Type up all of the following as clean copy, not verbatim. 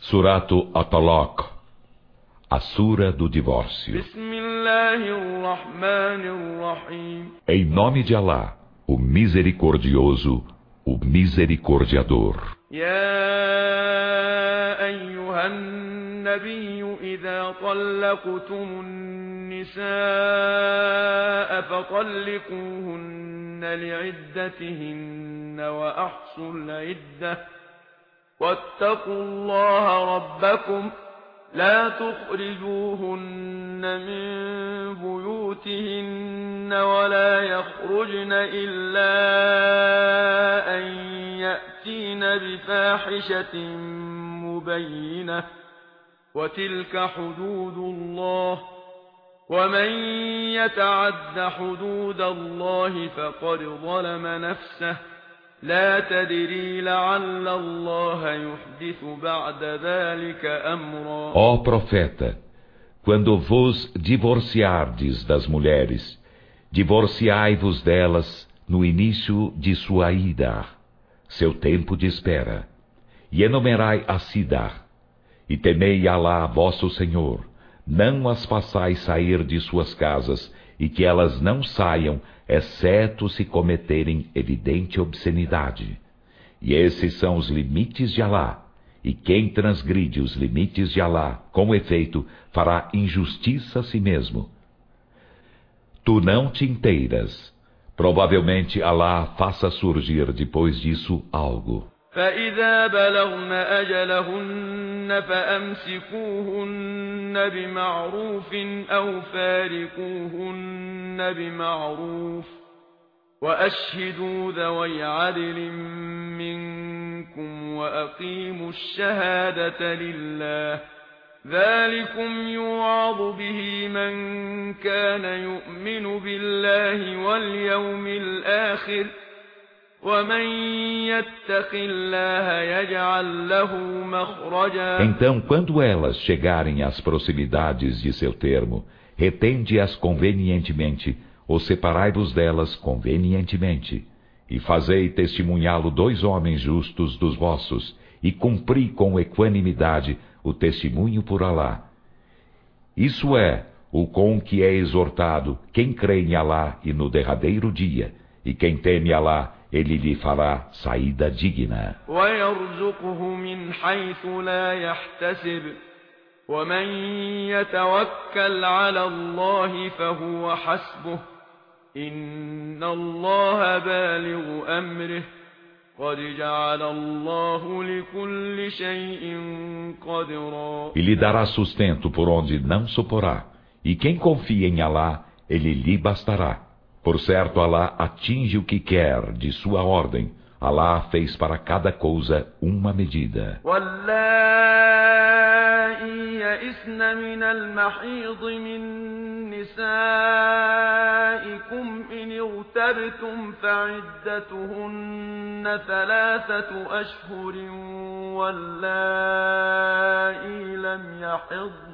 Suratu At-Talaq, a Sura do Divórcio. Em nome de Alá, o Misericordioso, o Misericordiador. النبي إذا طلقتم النساء فطلقوهن لعدتهن وأحصوا العدة واتقوا الله ربكم لا تخرجوهن من بيوتهن ولا يخرجن إلا أن يأتين بفاحشة مبينة وتلك حدود الله ومن يتعد حدود الله فقد ظلم نفسه لا تدري لعل الله يحدث بعد ذلك أمرا. Ó profeta, quando vos divorciardes das mulheres, divorciai-vos delas no início de sua ida, seu tempo de espera, e enumerai a cidade. E temei Alá, vosso Senhor, não as façais sair de suas casas, e que elas não saiam, exceto se cometerem evidente obscenidade. E esses são os limites de Alá, e quem transgride os limites de Alá, com efeito, fará injustiça a si mesmo. Tu não te inteiras. Provavelmente Alá faça surgir depois disso algo. فإذا بلغن أجلهن فأمسكوهن بمعروف أو فارقوهن بمعروف وأشهدوا ذوي عدل منكم وأقيموا الشهادة لله ذلكم يوعظ به من كان يؤمن بالله واليوم الآخر Então, quando elas chegarem às proximidades de seu termo, retende-as convenientemente, ou separai-vos delas convenientemente, e fazei testemunhá-lo 2 homens justos dos vossos, e cumpri com equanimidade o testemunho por Alá. Isso é o com que é exortado quem crê em Alá e no derradeiro dia, e quem teme Alá, ele lhe fará saída digna. E lhe dará sustento por onde não suporá. E quem confia em Alá, ele lhe bastará. Por certo, Alá atinge o que quer de sua ordem. Alá fez para cada coisa uma medida. واللائي يئسن من المحيض من نسائكم إن ارتبتم فعدتهن 3 أشهر واللائي لم يحضن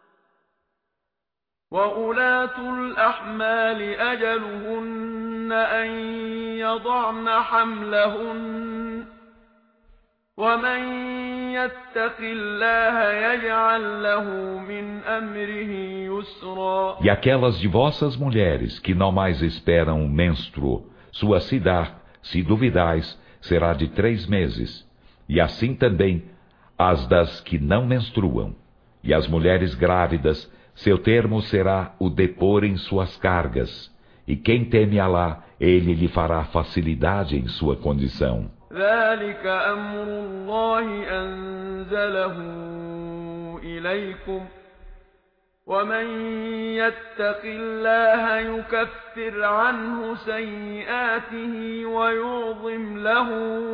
وأولاة الأحمال أجلهن أن يضعن حملهن ومن يتق الله يجعل له من أمره يسرا. E aquelas de vossas mulheres que não mais esperam o menstruo, sua cidade, se duvidais, será de 3 meses. E assim também as das que não menstruam. E as mulheres grávidas, seu termo será o depor em suas cargas, e quem teme Alá, ele lhe fará facilidade em sua condição. ذلك أمر الله أنزله إليكم ومن يتق الله يكفر عنه سيئاته ويعظم له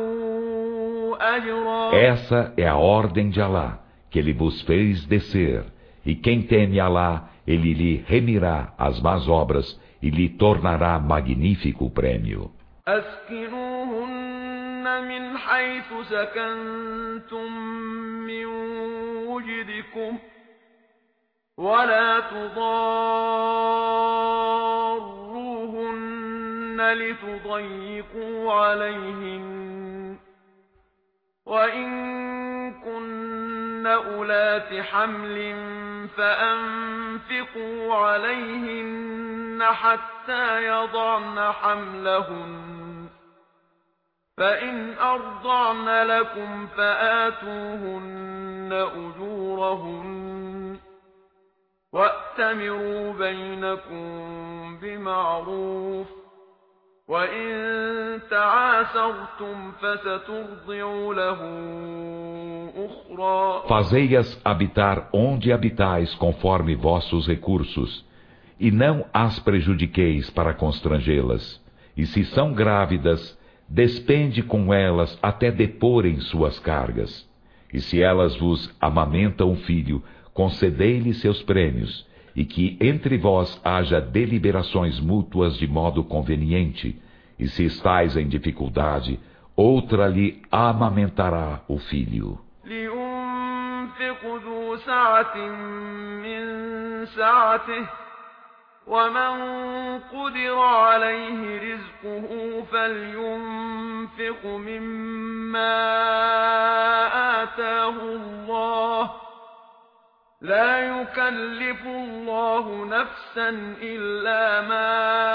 أجرا. Essa é a ordem de Alá, que ele vos fez descer. E quem teme Alá, ele lhe remirá as más obras e lhe tornará magnífico o prêmio. أسكنوهن من حيث سكنتم من وجدكم ولا تضاروهن لتضيقوا عليهن وإن كن أولات حمل فأنفقوا عليهن حتى يضعن حملهن فإن أرضعن لكم فآتوهن أجورهن وأتمروا بينكم بمعروف وإن تعاسرتم فسترضع له أخرى. Fazei-as habitar onde habitais conforme vossos recursos, e não as prejudiqueis para constrangê-las. E se são grávidas, despende com elas até deporem suas cargas. E se elas vos amamentam um filho, concedei-lhe seus prêmios, e que entre vós haja deliberações mútuas de modo conveniente, e se estais em dificuldade, outra lhe amamentará o filho. لينفق ذو سعة من سعته ومن قدر عليه رزقه فلينفق مما آتاه الله لا يكلف الله نفسا إلا ما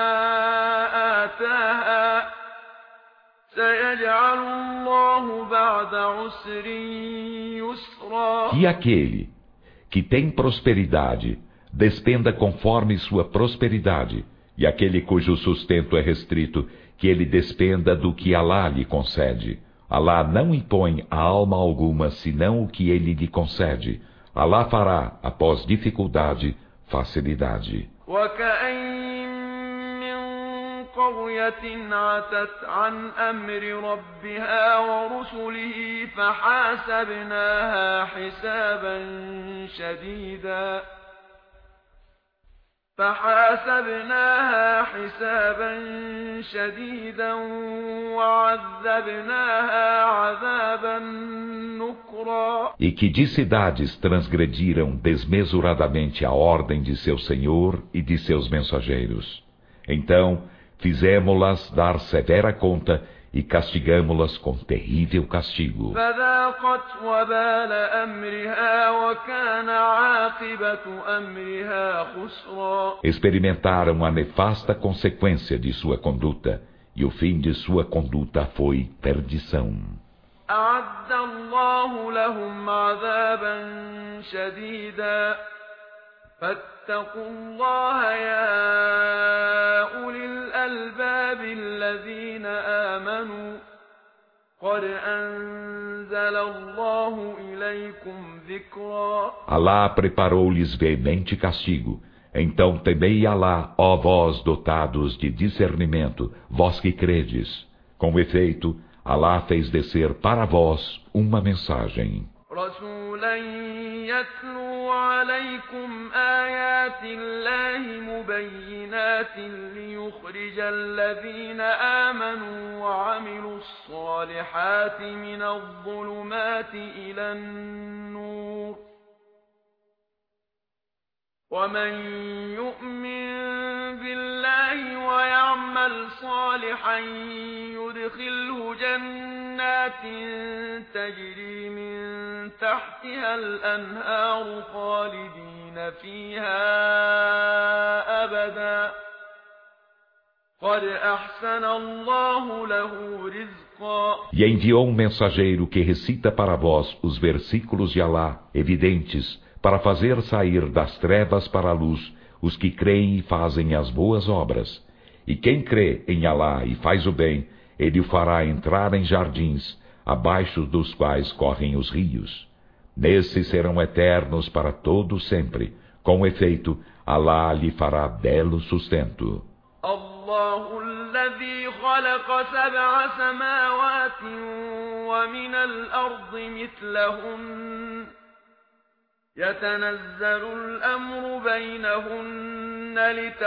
آتاها سيجعل الله بعد عسر يسرا. E aquele que tem prosperidade, despenda conforme sua prosperidade, e aquele cujo sustento é restrito, que ele despenda do que Alá lhe concede. Alá não impõe a alma alguma senão o que ele lhe concede. Alá fará, após dificuldade, facilidade. قرية عتت عن أمر ربها ورسله فحاسبناها حسابا شديدا وعذبناها عذابا نكرا. E que de cidades transgrediram desmesuradamente a ordem de seu Senhor e de seus mensageiros. Então, fizemo-las dar severa conta e castigamo-las com terrível castigo. Experimentaram a nefasta consequência de sua conduta, e o fim de sua conduta foi perdição. فاتقوا الله يا أولي الألباب الذين آمنوا قد أنزل الله إليكم ذكرا. Alá preparou-lhes veemente castigo. Então temei Alá, ó vós dotados de discernimento, vós que credes. Com efeito, Alá fez descer para vós uma mensagem. رسولا يتلو عليكم آيات الله مبينات ليخرج الذين آمنوا وعملوا الصالحات من الظلمات إلى النور ومن يؤمن بالله ويعمل صالحا يدخله جنات تجري من تحتها الأنهار خالدين فيها أبدا قد أحسن الله له رزقا. E enviou um mensageiro que recita para vós os versículos de Alá, evidentes, para fazer sair das trevas para a luz os que creem e fazem as boas obras. E quem crê em Alá e faz o bem, ele o fará entrar em jardins, abaixo dos quais correm os rios. Nesses serão eternos para todo sempre. Com efeito, Alá lhe fará belo sustento. الله الذي خلق 7 سماوات ومن الأرض مثلهن يتنزل الأمر بينهن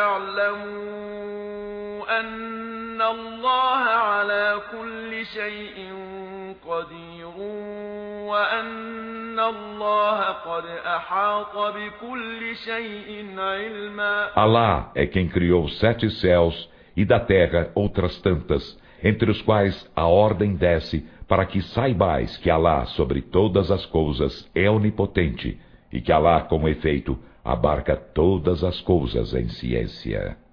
لتعلموا أن الله على كل شيء قدير وأن الله قد أحاط بكل شيء علما. Alá é quem criou 7 céus e da terra outras tantas, entre os quais a ordem desce para que saibais que Alá sobre todas as coisas é onipotente e que Alá, com efeito, abarca todas as coisas em ciência.